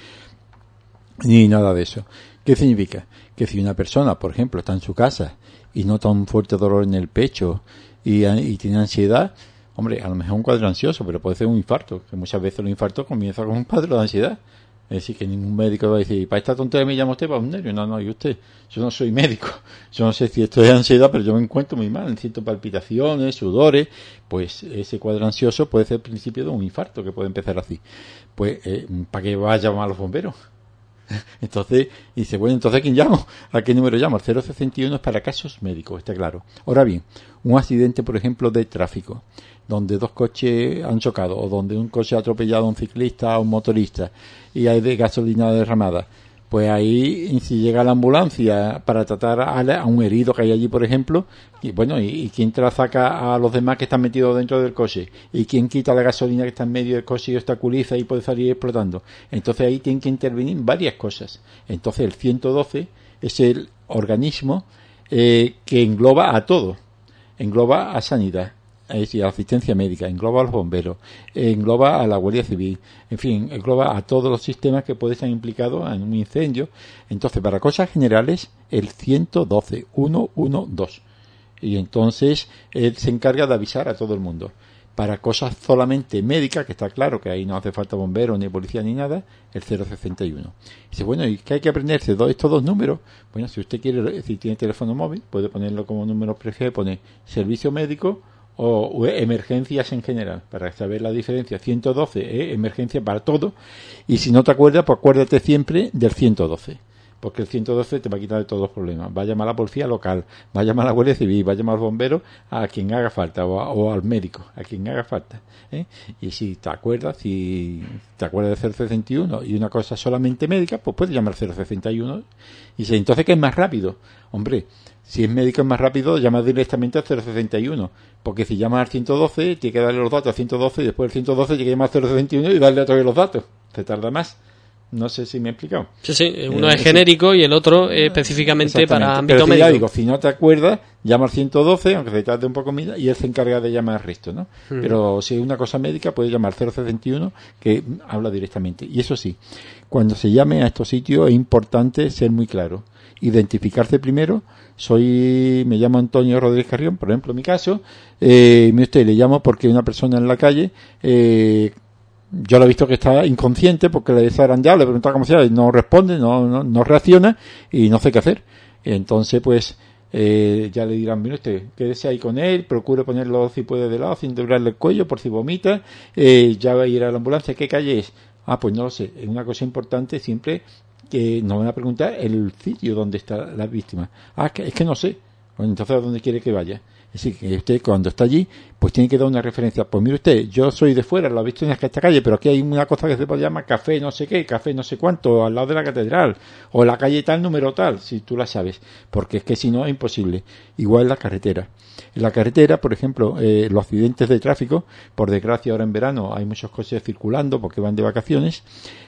ni nada de eso. ¿Qué significa? Que si una persona, por ejemplo, está en su casa y nota un fuerte dolor en el pecho y tiene ansiedad, hombre, a lo mejor un cuadro ansioso, pero puede ser un infarto, que muchas veces los infartos comienzan con un cuadro de ansiedad. Es decir, que ningún médico va a decir, para esta tontería me llama usted para un nervio. No, y usted, yo no soy médico, yo no sé si esto es ansiedad, pero yo me encuentro muy mal, siento palpitaciones, sudores. Pues ese cuadro ansioso puede ser el principio de un infarto, que puede empezar así. Pues, ¿para qué va a llamar a los bomberos? Entonces, dice, bueno, entonces ¿quién llamo? ¿A qué número llamo? El 061 es para casos médicos, está claro. Ahora bien, un accidente, por ejemplo, de tráfico, donde dos coches han chocado, o donde un coche ha atropellado a un ciclista o a un motorista, y hay de gasolina derramada, pues ahí, si llega la ambulancia para tratar a un herido que hay allí, por ejemplo, y bueno, ¿y quién te la saca a los demás que están metidos dentro del coche? ¿Y quién quita la gasolina que está en medio del coche y obstaculiza y puede salir explotando? Entonces ahí tienen que intervenir varias cosas. Entonces el 112 es el organismo que engloba a todo, engloba a sanidad, es decir, a asistencia médica, engloba a los bomberos, engloba a la Guardia Civil, en fin, engloba a todos los sistemas que pueden estar implicados en un incendio. Entonces, para cosas generales, el 112, 112. Y entonces, él se encarga de avisar a todo el mundo. Para cosas solamente médicas, que está claro que ahí no hace falta bomberos, ni policía, ni nada, el 061. Dice, bueno, ¿y qué hay que aprenderse? Estos dos números. Bueno, si usted quiere, si tiene teléfono móvil, puede ponerlo como número preferido, pone servicio médico o emergencias en general, para saber la diferencia. 112 emergencia para todo, y si no te acuerdas, pues acuérdate siempre del 112, porque el 112 te va a quitar de todos los problemas. Va a llamar a la policía local, va a llamar a la Guardia Civil, va a llamar a los bomberos, a quien haga falta, o al médico, a quien haga falta, y si te acuerdas del 061 y una cosa solamente médica, pues puedes llamar al 061. Y dice, entonces, ¿qué es más rápido? Hombre, si es médico es más rápido, llama directamente al 061, porque si llamas al 112, tiene que darle los datos al 112 y después del 112 tiene que llamar al 061 y darle otra vez los datos. Se tarda más. No sé si me he explicado. Sí, uno es genérico y el otro específicamente para ámbito médico. Ya digo, si no te acuerdas, llama al 112, aunque se tarde un poco más, y él se encarga de llamar al resto, ¿no? Pero si es una cosa médica, puedes llamar al 061, que habla directamente. Y eso sí, cuando se llame a estos sitios es importante ser muy claro. Identificarse primero. Me llamo Antonio Rodríguez Carrión, por ejemplo, en mi caso, le llamo porque una persona en la calle yo lo he visto que está inconsciente porque le he zarandeado, le he preguntado cómo se llama, y no responde, no reacciona y no sé qué hacer. Entonces, pues, ya le dirán, mire usted, quédese ahí con él, procure ponerlo si puede de lado, sin doblarle el cuello, por si vomita, ya va a ir a la ambulancia. ¿Qué calle es? Pues no lo sé. Es una cosa importante siempre que nos van a preguntar el sitio donde está la víctima. Es que no sé. Bueno, entonces, ¿a dónde quiere que vaya? Es decir, que usted cuando está allí, pues tiene que dar una referencia. Pues mire usted, yo soy de fuera, lo he visto en esta calle, pero aquí hay una cosa que se llama café no sé qué, café no sé cuánto, al lado de la catedral, o la calle tal, número tal, si tú la sabes, porque es que si no es imposible. Igual la carretera. En la carretera, por ejemplo, los accidentes de tráfico, por desgracia ahora en verano hay muchos coches circulando porque van de vacaciones,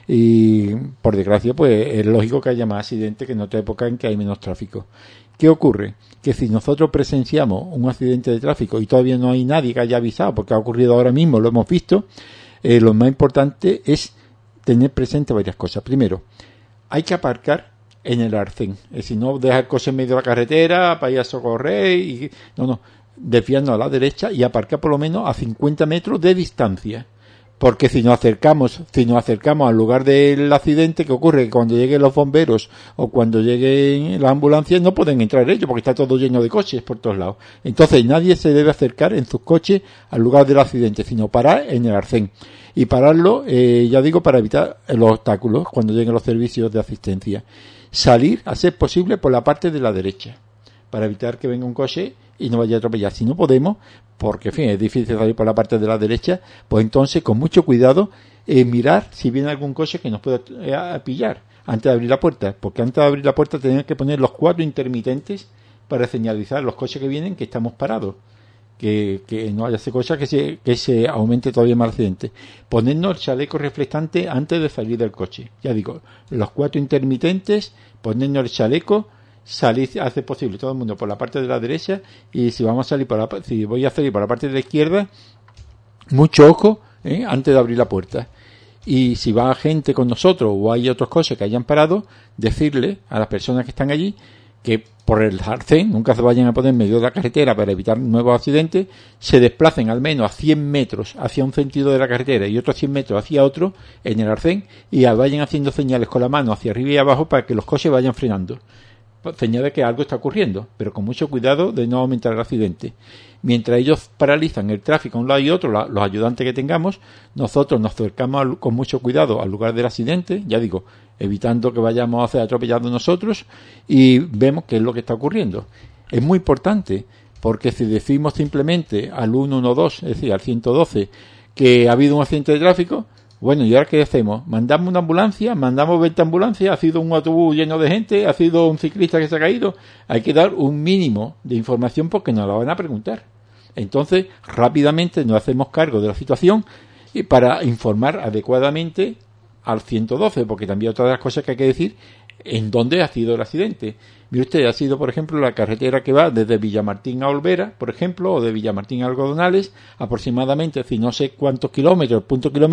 y por desgracia pues es lógico que haya más accidentes que en otra época en que hay menos tráfico. ¿Qué ocurre? Que si nosotros presenciamos un accidente de tráfico y todavía no hay nadie que haya avisado, porque ha ocurrido ahora mismo, lo hemos visto, lo más importante es tener presente varias cosas. Primero, hay que aparcar en el arcén. Es decir, no dejar el coche en medio de la carretera para ir a socorrer. No, desviarnos a la derecha y aparcar por lo menos a 50 metros de distancia. Porque si nos acercamos al lugar del accidente, que ocurre que cuando lleguen los bomberos o cuando lleguen las ambulancias no pueden entrar ellos porque está todo lleno de coches por todos lados. Entonces nadie se debe acercar en sus coches al lugar del accidente, sino parar en el arcén. Y pararlo, ya digo, para evitar los obstáculos cuando lleguen los servicios de asistencia. Salir, a ser posible, por la parte de la derecha, para evitar que venga un coche y no vaya a atropellar. Si no podemos, porque en fin, es difícil salir por la parte de la derecha, pues entonces con mucho cuidado mirar si viene algún coche que nos pueda pillar antes de abrir la puerta, porque antes de abrir la puerta tenemos que poner los 4 intermitentes para señalizar los coches que vienen que estamos parados, que no haya ese cosa que se aumente todavía más el accidente. Ponernos el chaleco reflectante antes de salir del coche, ya digo, los 4 intermitentes, ponernos el chaleco, salir, hace posible todo el mundo por la parte de la derecha, y si voy a salir por la parte de la izquierda, mucho ojo antes de abrir la puerta. Y si va gente con nosotros o hay otros coches que hayan parado, decirle a las personas que están allí que por el arcén nunca se vayan a poner en medio de la carretera para evitar nuevos accidentes, se desplacen al menos a 100 metros hacia un sentido de la carretera y otros 100 metros hacia otro en el arcén, y vayan haciendo señales con la mano hacia arriba y abajo para que los coches vayan frenando. Señal de que algo está ocurriendo, pero con mucho cuidado de no aumentar el accidente. Mientras ellos paralizan el tráfico a un lado y otro, los ayudantes que tengamos, nosotros nos acercamos con mucho cuidado al lugar del accidente, ya digo, evitando que vayamos a ser atropellados nosotros, y vemos qué es lo que está ocurriendo. Es muy importante, porque si decimos simplemente al 112, es decir, al 112, que ha habido un accidente de tráfico, bueno, ¿y ahora qué hacemos? ¿Mandamos una ambulancia? ¿Mandamos 20 ambulancias? ¿Ha sido un autobús lleno de gente? ¿Ha sido un ciclista que se ha caído? Hay que dar un mínimo de información porque nos la van a preguntar. Entonces, rápidamente nos hacemos cargo de la situación y para informar adecuadamente al 112, porque también otra de las cosas que hay que decir, en dónde ha sido el accidente. Mire usted, ha sido, por ejemplo, la carretera que va desde Villamartín a Olvera, por ejemplo, o de Villamartín a Algodonales, aproximadamente, si no sé cuántos kilómetros,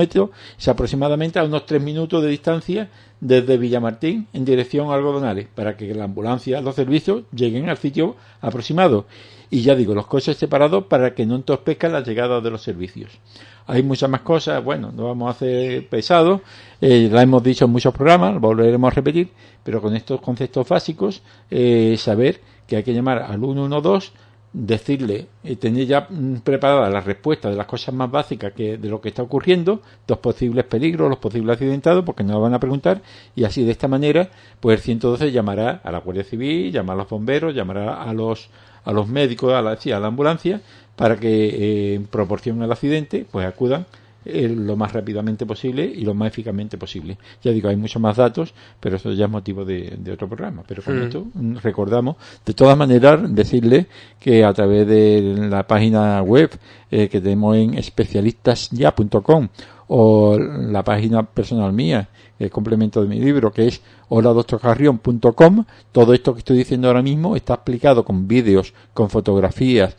es aproximadamente a unos 3 minutos de distancia desde Villamartín en dirección a Algodonales, para que la ambulancia, los servicios lleguen al sitio aproximado. Y ya digo, los coches separados para que no entorpezcan la llegada de los servicios. Hay muchas más cosas, bueno, no vamos a hacer pesado, la hemos dicho en muchos programas, volveremos a repetir, pero con estos conceptos básicos, saber que hay que llamar al 112, decirle, tener ya preparada la respuesta de las cosas más básicas de lo que está ocurriendo, los posibles peligros, los posibles accidentados, porque nos lo van a preguntar, y así de esta manera, pues el 112 llamará a la Guardia Civil, llamará a los bomberos, llamará a los médicos, a la ambulancia, para que en proporción al accidente pues acudan lo más rápidamente posible y lo más eficazmente posible. Ya digo, hay muchos más datos, pero eso ya es motivo de otro programa. Pero con esto recordamos, de todas maneras, decirle que a través de la página web que tenemos en especialistasya.com o la página personal mía, el complemento de mi libro, que es holadoctorcarrión.com, todo esto que estoy diciendo ahora mismo está explicado con vídeos, con fotografías,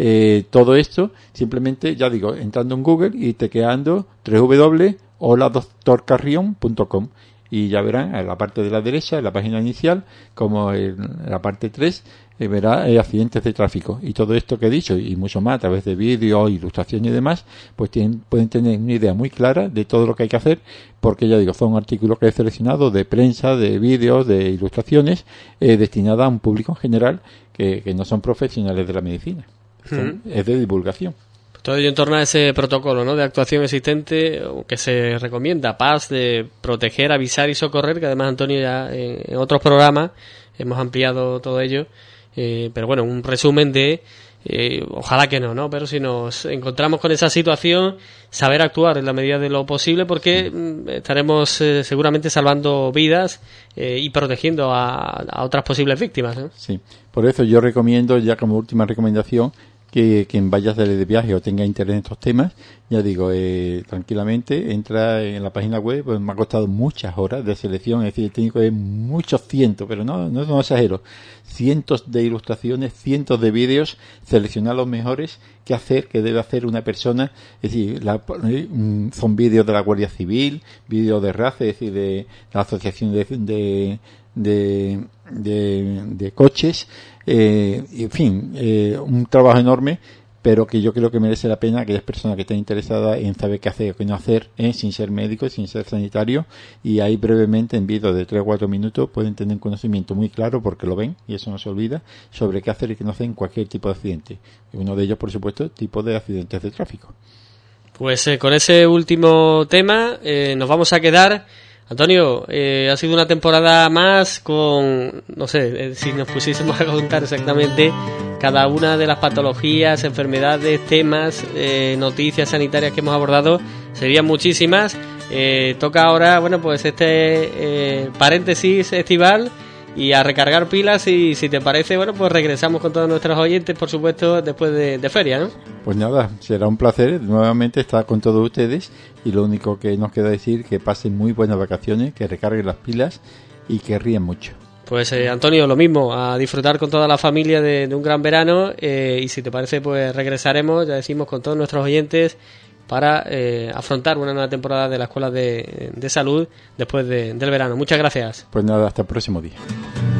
todo esto, simplemente, ya digo, entrando en Google y tecleando www.holadoctorcarrión.com, y ya verán en la parte de la derecha, en la página inicial, como en la parte 3, verá accidentes de tráfico. Y todo esto que he dicho y mucho más a través de vídeos, ilustraciones y demás, pues pueden tener una idea muy clara de todo lo que hay que hacer, porque ya digo, son artículos que he seleccionado de prensa, de vídeos, de ilustraciones, destinadas a un público en general que no son profesionales de la medicina. Es de divulgación. Todo ello en torno a ese protocolo, ¿no?, de actuación existente que se recomienda, PAS, de proteger, avisar y socorrer, que además, Antonio, ya en otros programas hemos ampliado todo ello. Pero bueno, un resumen de ojalá que no, pero si nos encontramos con esa situación, saber actuar en la medida de lo posible, porque estaremos seguramente salvando vidas y protegiendo a otras posibles víctimas, ¿no? Sí, por eso yo recomiendo, ya como última recomendación, que quien vaya a hacer de viaje o tenga interés en estos temas, ya digo, tranquilamente entra en la página web. Pues me ha costado muchas horas de selección, es decir, el técnico es muchos cientos, pero no exagero, cientos de ilustraciones, cientos de vídeos, seleccionar los mejores que debe hacer una persona. Es decir, son vídeos de la Guardia Civil, vídeos de RACE, es decir, de la Asociación de coches, en fin, un trabajo enorme, pero que yo creo que merece la pena aquellas personas que estén interesadas en saber qué hacer o qué no hacer, sin ser médico, sin ser sanitario, y ahí brevemente en vídeos de 3 o 4 minutos pueden tener un conocimiento muy claro, porque lo ven y eso no se olvida, sobre qué hacer y qué no hacer en cualquier tipo de accidente. Y uno de ellos, por supuesto, tipo de accidentes de tráfico. Pues con ese último tema nos vamos a quedar. Antonio, ha sido una temporada más con, no sé, si nos pusiésemos a contar exactamente cada una de las patologías, enfermedades, temas, noticias sanitarias que hemos abordado, serían muchísimas. Toca ahora, bueno, pues este paréntesis estival y a recargar pilas, y si te parece, bueno, pues regresamos con todos nuestros oyentes, por supuesto, después de feria, ¿no? Pues nada, será un placer nuevamente estar con todos ustedes, y lo único que nos queda decir que pasen muy buenas vacaciones, que recarguen las pilas y que ríen mucho. Pues Antonio, lo mismo, a disfrutar con toda la familia de un gran verano, y si te parece, pues regresaremos, ya decimos, con todos nuestros oyentes para afrontar una nueva temporada de la Escuela de Salud después del verano. Muchas gracias. Pues nada, hasta el próximo día.